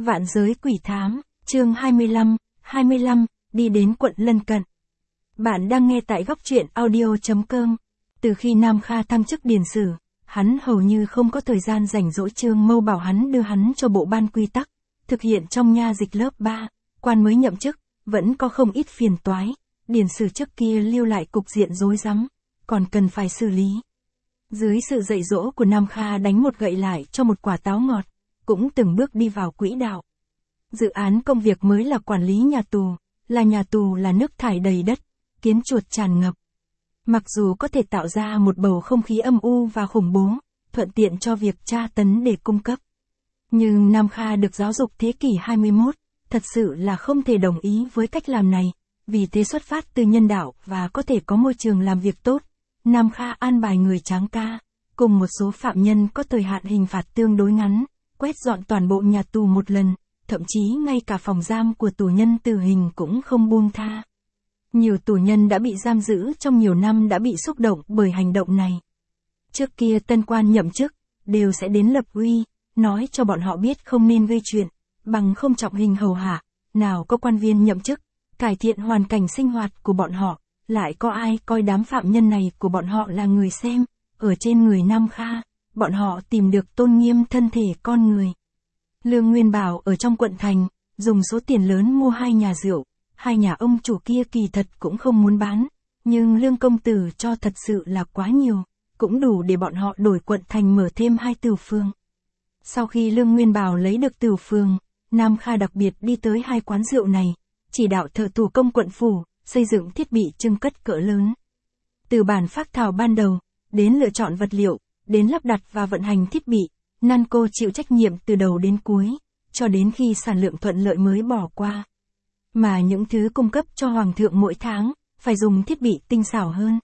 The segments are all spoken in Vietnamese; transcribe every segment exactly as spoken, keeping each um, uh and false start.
Vạn giới quỷ thám, chương hai mươi lăm, hai mươi lăm, đi đến quận lân cận. Bạn đang nghe tại góc truyện audio chấm com. Từ khi Nam Kha thăng chức điền sử, hắn hầu như không có thời gian rảnh rỗi. Trương Mâu bảo hắn đưa hắn cho bộ ban quy tắc, thực hiện trong nha dịch lớp ba, quan mới nhậm chức, vẫn có không ít phiền toái. Điền sử trước kia lưu lại cục diện rối rắm, còn cần phải xử lý. Dưới sự dạy dỗ của Nam Kha đánh một gậy lại cho một quả táo ngọt, cũng từng bước đi vào quỹ đạo. Dự án công việc mới là quản lý nhà tù, là nhà tù là nước thải đầy đất, kiến chuột tràn ngập. Mặc dù có thể tạo ra một bầu không khí âm u và khủng bố, thuận tiện cho việc tra tấn để cung cấp. Nhưng Nam Kha được giáo dục thế kỷ hai mươi mốt, thật sự là không thể đồng ý với cách làm này, vì thế xuất phát từ nhân đạo và có thể có môi trường làm việc tốt. Nam Kha an bài người tráng ca, cùng một số phạm nhân có thời hạn hình phạt tương đối ngắn, quét dọn toàn bộ nhà tù một lần, thậm chí ngay cả phòng giam của tù nhân tử hình cũng không buông tha. Nhiều tù nhân đã bị giam giữ trong nhiều năm đã bị xúc động bởi hành động này. Trước kia tân quan nhậm chức, đều sẽ đến lập uy, nói cho bọn họ biết không nên gây chuyện, bằng không trọng hình hầu hạ. Nào có quan viên nhậm chức, cải thiện hoàn cảnh sinh hoạt của bọn họ, lại có ai coi đám phạm nhân này của bọn họ là người xem. Ở trên người Nam Kha, bọn họ tìm được tôn nghiêm thân thể con người. Lương Nguyên Bảo ở trong quận thành, dùng số tiền lớn mua hai nhà rượu, hai nhà ông chủ kia kỳ thật cũng không muốn bán, nhưng Lương công tử cho thật sự là quá nhiều, cũng đủ để bọn họ đổi quận thành mở thêm hai tửu phường. Sau khi Lương Nguyên Bảo lấy được tửu phường, Nam Kha đặc biệt đi tới hai quán rượu này, chỉ đạo thợ thủ công quận phủ, xây dựng thiết bị trưng cất cỡ lớn. Từ bản phác thảo ban đầu, đến lựa chọn vật liệu, đến lắp đặt và vận hành thiết bị, Nanco chịu trách nhiệm từ đầu đến cuối, cho đến khi sản lượng thuận lợi mới bỏ qua. Mà những thứ cung cấp cho Hoàng thượng mỗi tháng, phải dùng thiết bị tinh xảo hơn.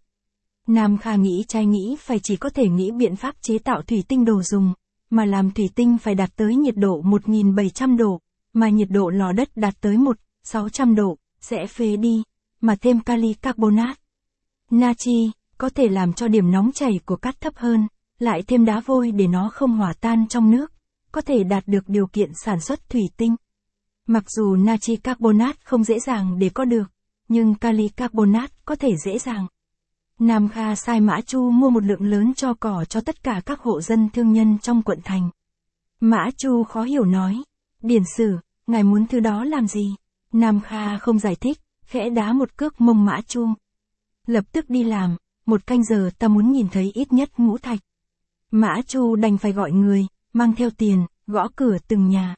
Nam Kha nghĩ trái nghĩ phải chỉ có thể nghĩ biện pháp chế tạo thủy tinh đồ dùng, mà làm thủy tinh phải đạt tới nhiệt độ một nghìn bảy trăm độ, mà nhiệt độ lò đất đạt tới một nghìn sáu trăm độ, sẽ phế đi, mà thêm kali carbonate. Natri, có thể làm cho điểm nóng chảy của cát thấp hơn, lại thêm đá vôi để nó không hòa tan trong nước, có thể đạt được điều kiện sản xuất thủy tinh. Mặc dù natri carbonate không dễ dàng để có được, nhưng kali carbonate có thể dễ dàng. Nam Kha sai Mã Chu mua một lượng lớn tro cỏ cho tất cả các hộ dân thương nhân trong quận thành. Mã Chu khó hiểu nói, điền sử, ngài muốn thứ đó làm gì? Nam Kha không giải thích, khẽ đá một cước mông Mã Chu. Lập tức đi làm, một canh giờ ta muốn nhìn thấy ít nhất ngũ thạch. Mã Chu đành phải gọi người, mang theo tiền, gõ cửa từng nhà.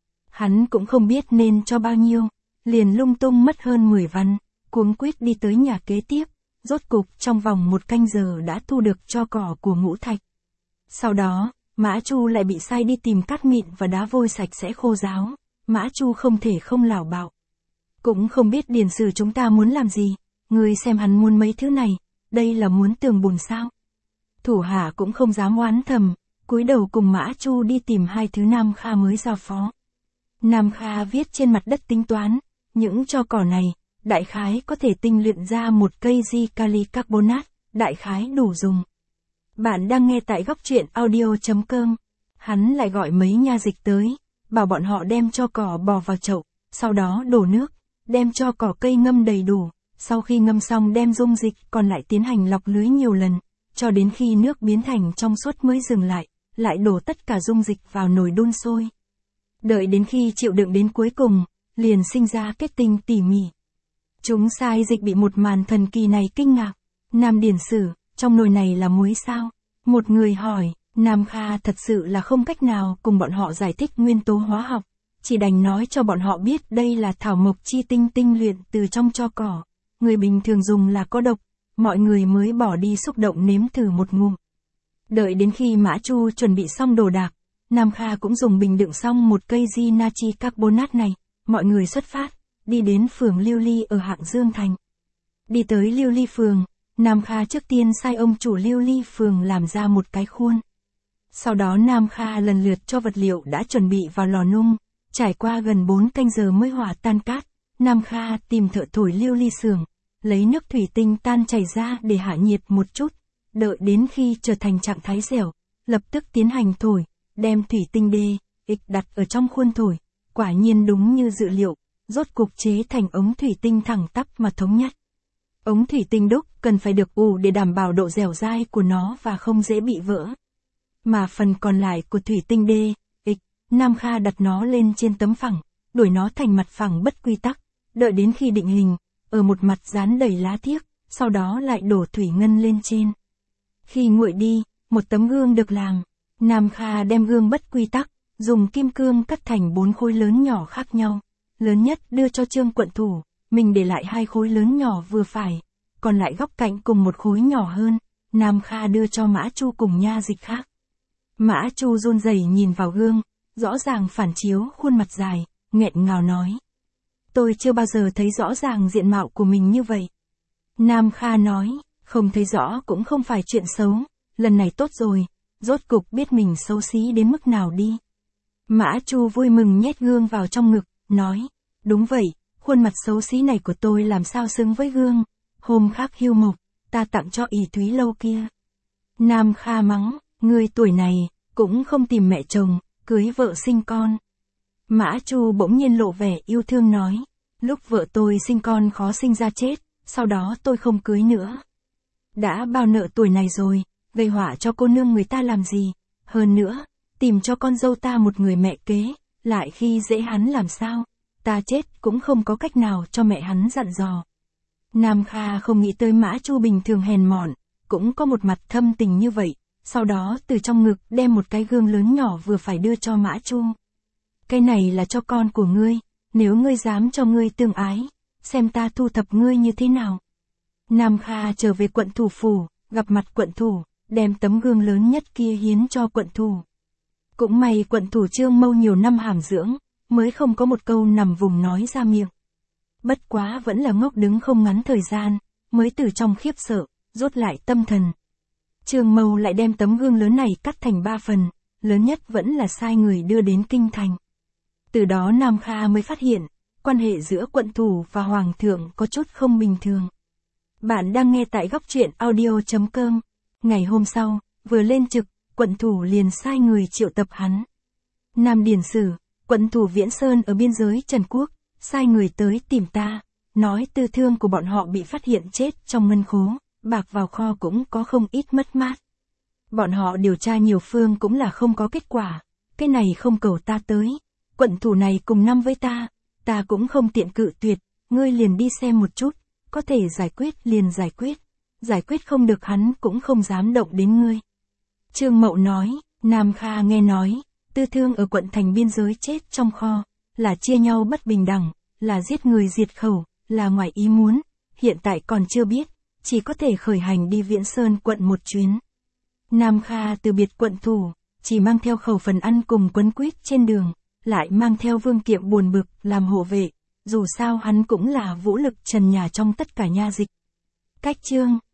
Hắn cũng không biết nên cho bao nhiêu, liền lung tung mất hơn mười văn, cuống quýt đi tới nhà kế tiếp, rốt cục trong vòng một canh giờ đã thu được tro cỏ của ngũ thạch. Sau đó, Mã Chu lại bị sai đi tìm cát mịn và đá vôi sạch sẽ khô ráo, Mã Chu không thể không lảo bạo. Cũng không biết điền sử chúng ta muốn làm gì, ngươi xem hắn muốn mấy thứ này, đây là muốn tường bùn sao? Thủ hạ cũng không dám oán thầm, cúi đầu cùng Mã Chu đi tìm hai thứ Nam Kha mới giao phó. Nam Kha viết trên mặt đất tính toán, những tro cỏ này, đại khái có thể tinh luyện ra một cây di kali carbonate, đại khái đủ dùng. Bạn đang nghe tại góc truyện audio chấm com. Hắn lại gọi mấy nha dịch tới, bảo bọn họ đem tro cỏ bò vào chậu, sau đó đổ nước, đem tro cỏ cây ngâm đầy đủ, sau khi ngâm xong đem dung dịch còn lại tiến hành lọc lưới nhiều lần, cho đến khi nước biến thành trong suốt mới dừng lại, lại đổ tất cả dung dịch vào nồi đun sôi. Đợi đến khi chịu đựng đến cuối cùng, liền sinh ra kết tinh tỉ mỉ. Chúng sai dịch bị một màn thần kỳ này kinh ngạc. Nam điền sử, trong nồi này là muối sao? Một người hỏi, Nam Kha thật sự là không cách nào cùng bọn họ giải thích nguyên tố hóa học, chỉ đành nói cho bọn họ biết đây là thảo mộc chi tinh tinh luyện từ trong tro cỏ, người bình thường dùng là có độc, mọi người mới bỏ đi xúc động nếm thử một ngụm. Đợi đến khi Mã Chu chuẩn bị xong đồ đạc, Nam Kha cũng dùng bình đựng xong một cây di natri carbonate này, mọi người xuất phát, đi đến phường Liêu Ly ở Hạng Dương Thành. Đi tới Liêu Ly phường, Nam Kha trước tiên sai ông chủ Liêu Ly phường làm ra một cái khuôn. Sau đó Nam Kha lần lượt cho vật liệu đã chuẩn bị vào lò nung, trải qua gần bốn canh giờ mới hòa tan cát, Nam Kha tìm thợ thổi Liêu Ly xưởng, lấy nước thủy tinh tan chảy ra để hạ nhiệt một chút, đợi đến khi trở thành trạng thái dẻo, lập tức tiến hành thổi, đem thủy tinh D, X đặt ở trong khuôn thổi, quả nhiên đúng như dự liệu, rốt cục chế thành ống thủy tinh thẳng tắp mà thống nhất. Ống thủy tinh đúc cần phải được ủ để đảm bảo độ dẻo dai của nó và không dễ bị vỡ. Mà phần còn lại của thủy tinh D, X, Nam Kha đặt nó lên trên tấm phẳng, đuổi nó thành mặt phẳng bất quy tắc, đợi đến khi định hình, ở một mặt dán đầy lá thiếc, sau đó lại đổ thủy ngân lên trên. Khi nguội đi, một tấm gương được làm. Nam Kha đem gương bất quy tắc, dùng kim cương cắt thành bốn khối lớn nhỏ khác nhau. Lớn nhất đưa cho Trương quận thủ, mình để lại hai khối lớn nhỏ vừa phải, còn lại góc cạnh cùng một khối nhỏ hơn, Nam Kha đưa cho Mã Chu cùng nha dịch khác. Mã Chu run rẩy nhìn vào gương, rõ ràng phản chiếu khuôn mặt dài, nghẹn ngào nói. Tôi chưa bao giờ thấy rõ ràng diện mạo của mình như vậy. Nam Kha nói, không thấy rõ cũng không phải chuyện xấu, lần này tốt rồi, rốt cục biết mình xấu xí đến mức nào đi. Mã Chu vui mừng nhét gương vào trong ngực, nói, đúng vậy, khuôn mặt xấu xí này của tôi làm sao xứng với gương, hôm khác hưu mộc, ta tặng cho ỷ Thúy Lâu kia. Nam Kha mắng, ngươi tuổi này, cũng không tìm mẹ chồng, cưới vợ sinh con. Mã Chu bỗng nhiên lộ vẻ yêu thương nói, lúc vợ tôi sinh con khó sinh ra chết, sau đó tôi không cưới nữa. Đã bao nợ tuổi này rồi, gây họa cho cô nương người ta làm gì, hơn nữa, tìm cho con dâu ta một người mẹ kế, lại khi dễ hắn làm sao, ta chết cũng không có cách nào cho mẹ hắn dặn dò. Nam Kha không nghĩ tới Mã Chu bình thường hèn mọn, cũng có một mặt thâm tình như vậy, sau đó từ trong ngực đem một cái gương lớn nhỏ vừa phải đưa cho Mã Chu. Cái này là cho con của ngươi, nếu ngươi dám cho ngươi tương ái, xem ta thu thập ngươi như thế nào. Nam Kha trở về quận thủ phủ, gặp mặt quận thủ, đem tấm gương lớn nhất kia hiến cho quận thủ. Cũng may quận thủ Trương Mâu nhiều năm hàm dưỡng, mới không có một câu nằm vùng nói ra miệng. Bất quá vẫn là ngốc đứng không ngắn thời gian, mới từ trong khiếp sợ, rút lại tâm thần. Trương Mâu lại đem tấm gương lớn này cắt thành ba phần, lớn nhất vẫn là sai người đưa đến kinh thành. Từ đó Nam Kha mới phát hiện, quan hệ giữa quận thủ và hoàng thượng có chút không bình thường. Bạn đang nghe tại góc truyện audio chấm com. Ngày hôm sau, vừa lên trực, quận thủ liền sai người triệu tập hắn. Nam Điển Sử, quận thủ Viễn Sơn ở biên giới Trần Quốc, sai người tới tìm ta, nói tư thương của bọn họ bị phát hiện chết trong ngân khố, bạc vào kho cũng có không ít mất mát. Bọn họ điều tra nhiều phương cũng là không có kết quả, cái này không cầu ta tới, quận thủ này cùng năm với ta, ta cũng không tiện cự tuyệt, ngươi liền đi xem một chút, có thể giải quyết liền giải quyết, giải quyết không được hắn cũng không dám động đến ngươi. Trương Mậu nói, Nam Kha nghe nói, tư thương ở quận thành biên giới chết trong kho, là chia nhau bất bình đẳng, là giết người diệt khẩu, là ngoài ý muốn, hiện tại còn chưa biết, chỉ có thể khởi hành đi Viễn Sơn quận một chuyến. Nam Kha từ biệt quận thủ, chỉ mang theo khẩu phần ăn cùng quấn quýt trên đường, lại mang theo Vương Kiệm buồn bực làm hộ vệ, dù sao hắn cũng là vũ lực trần nhà trong tất cả nha dịch. Cách chương